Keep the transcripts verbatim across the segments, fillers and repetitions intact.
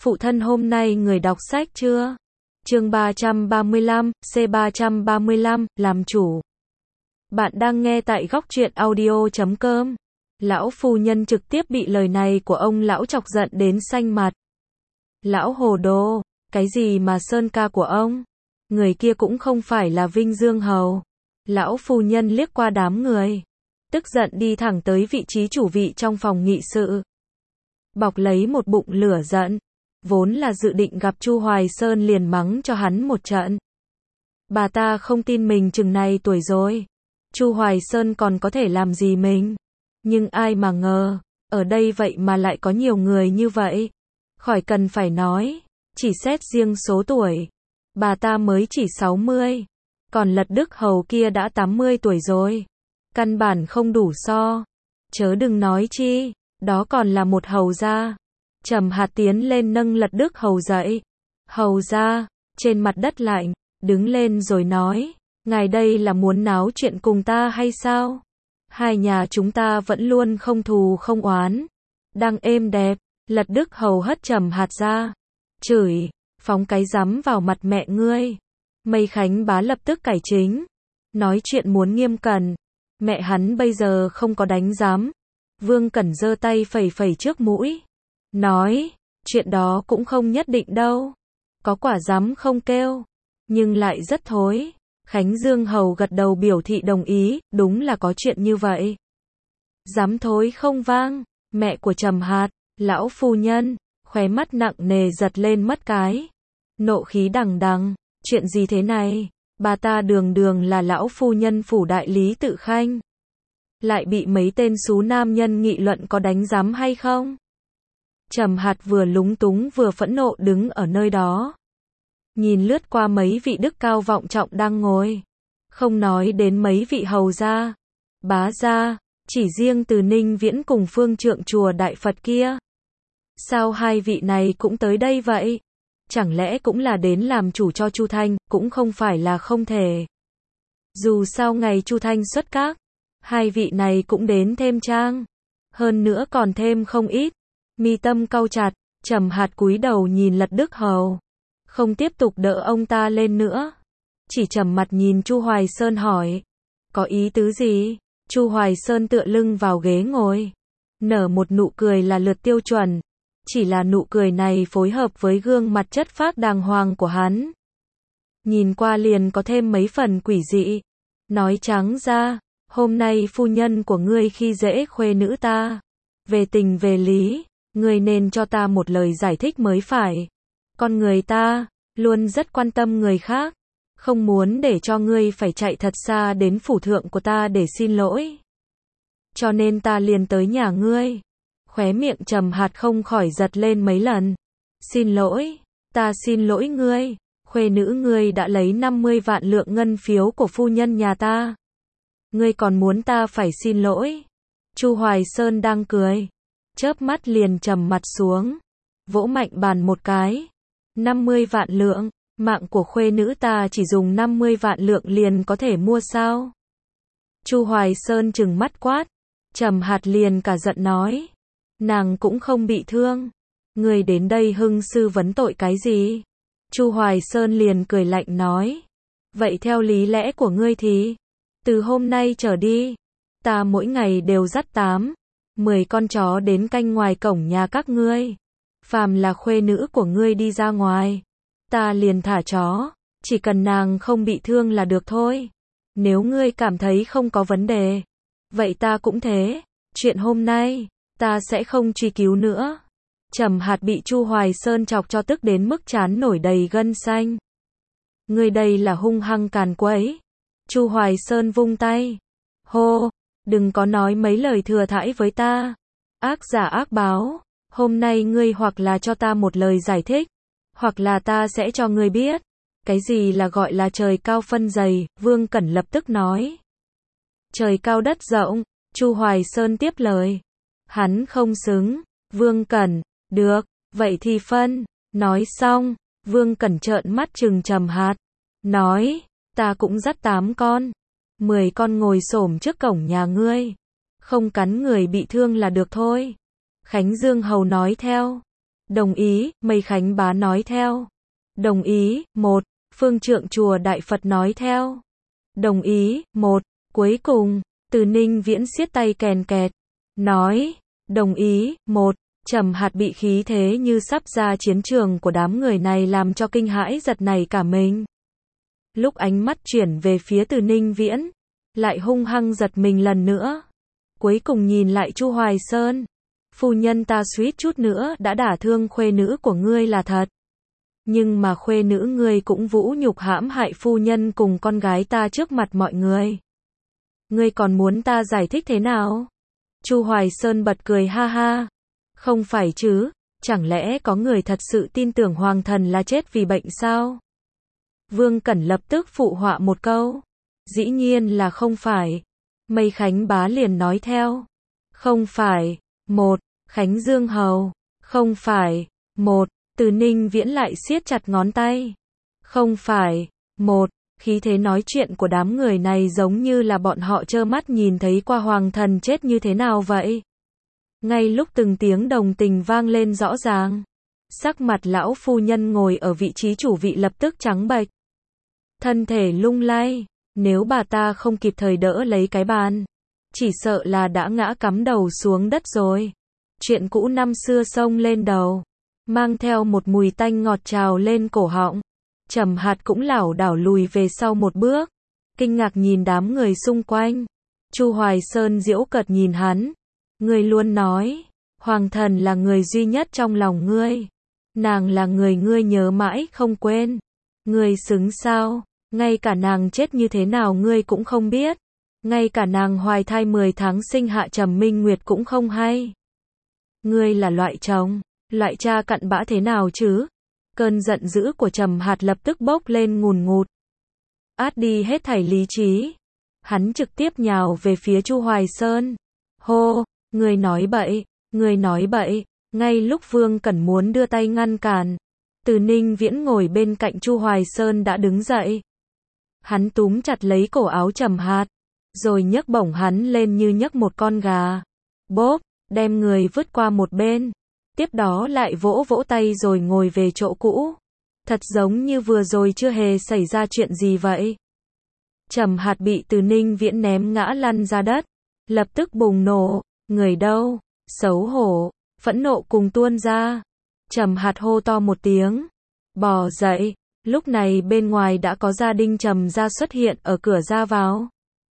Phụ thân hôm nay người đọc sách chưa? Chương ba trăm ba mươi lăm, C ba trăm ba mươi lăm, làm chủ. Bạn đang nghe tại góc truyện audio chấm com. Lão phu nhân trực tiếp bị lời này của ông lão chọc giận đến xanh mặt. Lão hồ đồ, cái gì mà sơn ca của ông? Người kia cũng không phải là Vinh Dương Hầu. Lão phu nhân liếc qua đám người, tức giận đi thẳng tới vị trí chủ vị trong phòng nghị sự. Bọc lấy một bụng lửa giận, vốn là dự định gặp Chu Hoài Sơn liền mắng cho hắn một trận. Bà ta không tin mình chừng này tuổi rồi, Chu Hoài Sơn còn có thể làm gì mình. Nhưng ai mà ngờ, ở đây vậy mà lại có nhiều người như vậy. Khỏi cần phải nói, chỉ xét riêng số tuổi, bà ta mới chỉ sáu mươi, còn Lật Đức Hầu kia đã tám mươi tuổi rồi. Căn bản không đủ so, chớ đừng nói chi, đó còn là một hầu gia. Trầm Hạt tiến lên nâng Lật Đức Hầu dậy. Hầu gia, trên mặt đất lạnh, đứng lên rồi nói, ngài đây là muốn náo chuyện cùng ta hay sao? Hai nhà chúng ta vẫn luôn không thù không oán, đang êm đẹp. Lật Đức Hầu hất Trầm Hạt ra, chửi, phóng cái rắm vào mặt mẹ ngươi. Mây Khánh Bá lập tức cải chính, nói chuyện muốn nghiêm cẩn, mẹ hắn bây giờ không có đánh giám. Vương Cẩn giơ tay phẩy phẩy trước mũi, nói, chuyện đó cũng không nhất định đâu, có quả giám không kêu, nhưng lại rất thối. Khánh Dương Hầu gật đầu biểu thị đồng ý, đúng là có chuyện như vậy. Giám thối không vang, mẹ của Trầm Hạt, lão phu nhân, khóe mắt nặng nề giật lên mất cái. Nộ khí đằng đằng, chuyện gì thế này, bà ta đường đường là lão phu nhân phủ đại lý tự khanh, lại bị mấy tên xú nam nhân nghị luận có đánh giám hay không. Trầm Hạt vừa lúng túng vừa phẫn nộ đứng ở nơi đó, nhìn lướt qua mấy vị đức cao vọng trọng đang ngồi, không nói đến mấy vị hầu gia, bá gia, chỉ riêng Từ Ninh Viễn cùng phương trượng chùa Đại Phật kia. Sao hai vị này cũng tới đây vậy? Chẳng lẽ cũng là đến làm chủ cho Chu Thanh, cũng không phải là không thể. Dù sao ngày Chu Thanh xuất các, hai vị này cũng đến thêm trang, hơn nữa còn thêm không ít. Mi tâm cau chặt, Trầm Hạt cúi đầu nhìn Lật Đức Hầu, không tiếp tục đỡ ông ta lên nữa, chỉ trầm mặt nhìn Chu Hoài Sơn hỏi, có ý tứ gì? Chu Hoài Sơn tựa lưng vào ghế ngồi, nở một nụ cười là lượt tiêu chuẩn, chỉ là nụ cười này phối hợp với gương mặt chất phác đàng hoàng của hắn, nhìn qua liền có thêm mấy phần quỷ dị. Nói trắng ra, hôm nay phu nhân của ngươi khi dễ khuê nữ ta, về tình về lý, ngươi nên cho ta một lời giải thích mới phải. Con người ta, luôn rất quan tâm người khác, không muốn để cho ngươi phải chạy thật xa đến phủ thượng của ta để xin lỗi. Cho nên ta liền tới nhà ngươi. Khóe miệng Trầm Hạt không khỏi giật lên mấy lần. Xin lỗi, ta xin lỗi ngươi, khuê nữ ngươi đã lấy năm mươi vạn lượng ngân phiếu của phu nhân nhà ta. Ngươi còn muốn ta phải xin lỗi? Chu Hoài Sơn đang cười, chớp mắt liền trầm mặt xuống, vỗ mạnh bàn một cái. năm mươi vạn lượng, mạng của khuê nữ ta chỉ dùng năm mươi vạn lượng liền có thể mua sao? Chu Hoài Sơn trừng mắt quát. Trầm Hạt liền cả giận nói, nàng cũng không bị thương, ngươi đến đây hưng sư vấn tội cái gì? Chu Hoài Sơn liền cười lạnh nói, vậy theo lý lẽ của ngươi thì, từ hôm nay trở đi, ta mỗi ngày đều dắt tám, mười con chó đến canh ngoài cổng nhà các ngươi. Phàm là khuê nữ của ngươi đi ra ngoài, ta liền thả chó, chỉ cần nàng không bị thương là được thôi. Nếu ngươi cảm thấy không có vấn đề, vậy ta cũng thế, chuyện hôm nay, ta sẽ không truy cứu nữa. Trầm Hạt bị Chu Hoài Sơn chọc cho tức đến mức trán nổi đầy gân xanh. Ngươi đây là hung hăng càn quấy. Chu Hoài Sơn vung tay, hô, đừng có nói mấy lời thừa thãi với ta, ác giả ác báo. Hôm nay ngươi hoặc là cho ta một lời giải thích, hoặc là ta sẽ cho ngươi biết, cái gì là gọi là trời cao phân dày. Vương Cẩn lập tức nói, trời cao đất rộng. Chu Hoài Sơn tiếp lời, hắn không xứng. Vương Cẩn, được, vậy thì phân. Nói xong, Vương Cẩn trợn mắt trừng Trầm Hạt, nói, ta cũng dắt tám con, mười con ngồi xổm trước cổng nhà ngươi, không cắn người bị thương là được thôi. Khánh Dương Hầu nói theo, Đồng ý, Mây Khánh Bá nói theo. Đồng ý, một. Phương trượng chùa Đại Phật nói theo. Đồng ý, một. Cuối cùng, Từ Ninh Viễn siết tay kèn kẹt. Nói, đồng ý, một. Trầm Hạt bị khí thế như sắp ra chiến trường của đám người này làm cho kinh hãi giật nảy cả mình. Lúc ánh mắt chuyển về phía Từ Ninh Viễn, lại hung hăng giật mình lần nữa. Cuối cùng nhìn lại Chu Hoài Sơn. Phu nhân ta suýt chút nữa đã đả thương khuê nữ của ngươi là thật. Nhưng mà khuê nữ ngươi cũng vũ nhục hãm hại phu nhân cùng con gái ta trước mặt mọi người. Ngươi còn muốn ta giải thích thế nào? Chu Hoài Sơn bật cười ha ha. Không phải chứ, chẳng lẽ có người thật sự tin tưởng hoàng thần là chết vì bệnh sao? Vương Cẩn lập tức phụ họa một câu. Dĩ nhiên là không phải. Mây Khánh Bá liền nói theo. Không phải. Một. Khánh Dương Hầu. Không phải. Một. Từ Ninh Viễn lại siết chặt ngón tay. Không phải. Một. Khí thế nói chuyện của đám người này giống như là bọn họ trơ mắt nhìn thấy qua hoàng thần chết như thế nào vậy. Ngay lúc từng tiếng đồng tình vang lên rõ ràng, sắc mặt lão phu nhân ngồi ở vị trí chủ vị lập tức trắng bệch. Thân thể lung lay, nếu bà ta không kịp thời đỡ lấy cái bàn, chỉ sợ là đã ngã cắm đầu xuống đất rồi. Chuyện cũ năm xưa xông lên đầu, mang theo một mùi tanh ngọt trào lên cổ họng. Trầm Hạt cũng lảo đảo lùi về sau một bước, kinh ngạc nhìn đám người xung quanh. Chu Hoài Sơn giễu cợt nhìn hắn. Ngươi luôn nói, hoàng thần là người duy nhất trong lòng ngươi. Nàng là người ngươi nhớ mãi không quên. Ngươi xứng sao? Ngay cả nàng chết như thế nào ngươi cũng không biết. Ngay cả nàng hoài thai mười tháng sinh hạ Trầm Minh Nguyệt cũng không hay. Ngươi là loại chồng, loại cha cặn bã thế nào chứ? Cơn giận dữ của Trầm Hạt lập tức bốc lên ngùn ngụt. Át đi hết thảy lý trí. Hắn trực tiếp nhào về phía Chu Hoài Sơn. Hô, ngươi nói bậy, ngươi nói bậy. Ngay lúc Vương Cẩn muốn đưa tay ngăn cản, Từ Ninh Viễn ngồi bên cạnh Chu Hoài Sơn đã đứng dậy. Hắn túm chặt lấy cổ áo Trầm Hạt, rồi nhấc bổng hắn lên như nhấc một con gà. Bốp, đem người vứt qua một bên. Tiếp đó lại vỗ vỗ tay rồi ngồi về chỗ cũ. Thật giống như vừa rồi chưa hề xảy ra chuyện gì vậy. Trầm Hạt bị Từ Ninh Viễn ném ngã lăn ra đất, lập tức bùng nổ. Người đâu? Xấu hổ, phẫn nộ cùng tuôn ra. Trầm Hạt hô to một tiếng, bò dậy. Lúc này bên ngoài đã có gia đình Trầm gia xuất hiện ở cửa ra vào.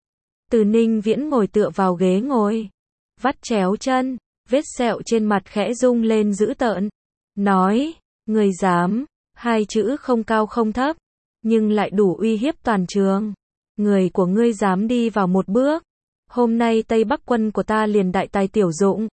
Từ Ninh Viễn ngồi tựa vào ghế ngồi, vắt chéo chân, vết sẹo trên mặt khẽ rung lên dữ tợn. Nói, người dám, hai chữ không cao không thấp, nhưng lại đủ uy hiếp toàn trường. Người của ngươi dám đi vào một bước, hôm nay Tây Bắc quân của ta liền đại tài tiểu dụng.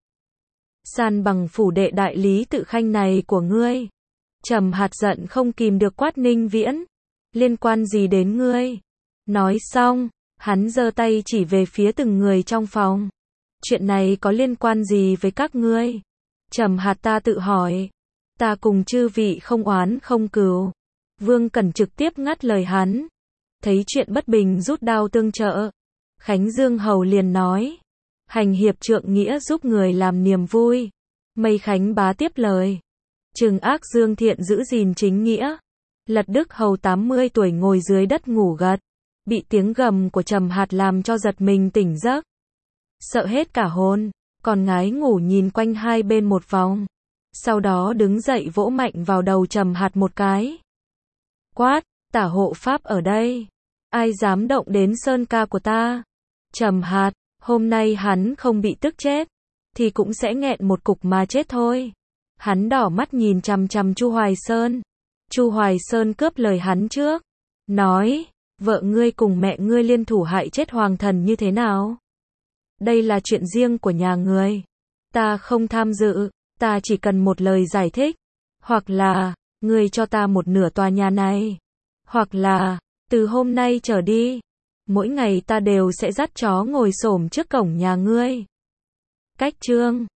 San bằng phủ đệ đại lý tự khanh này của ngươi. Trầm Hạt giận không kìm được quát Ninh Viễn. Liên quan gì đến ngươi? Nói xong, hắn giơ tay chỉ về phía từng người trong phòng. Chuyện này có liên quan gì với các ngươi? Trầm Hạt ta tự hỏi. Ta cùng chư vị không oán không cừu. Vương Cẩn trực tiếp ngắt lời hắn. Thấy chuyện bất bình rút đao tương trợ. Khánh Dương Hầu liền nói. Hành hiệp trượng nghĩa giúp người làm niềm vui. Mây Khánh Bá tiếp lời. Trừng ác dương thiện giữ gìn chính nghĩa. Lật Đức Hầu tám mươi tuổi ngồi dưới đất ngủ gật. Bị tiếng gầm của Trầm Hạt làm cho giật mình tỉnh giấc. Sợ hết cả hồn. Còn ngái ngủ nhìn quanh hai bên một vòng. Sau đó đứng dậy vỗ mạnh vào đầu Trầm Hạt một cái. Quát, tả hộ pháp ở đây. Ai dám động đến sơn ca của ta? Trầm Hạt, hôm nay hắn không bị tức chết, thì cũng sẽ nghẹn một cục mà chết thôi. Hắn đỏ mắt nhìn chằm chằm Chu Hoài Sơn. Chu Hoài Sơn cướp lời hắn trước. Nói, vợ ngươi cùng mẹ ngươi liên thủ hại chết hoàng thần như thế nào? Đây là chuyện riêng của nhà ngươi. Ta không tham dự, ta chỉ cần một lời giải thích. Hoặc là, ngươi cho ta một nửa tòa nhà này. Hoặc là, từ hôm nay trở đi, mỗi ngày ta đều sẽ dắt chó ngồi xổm trước cổng nhà ngươi. Cách chương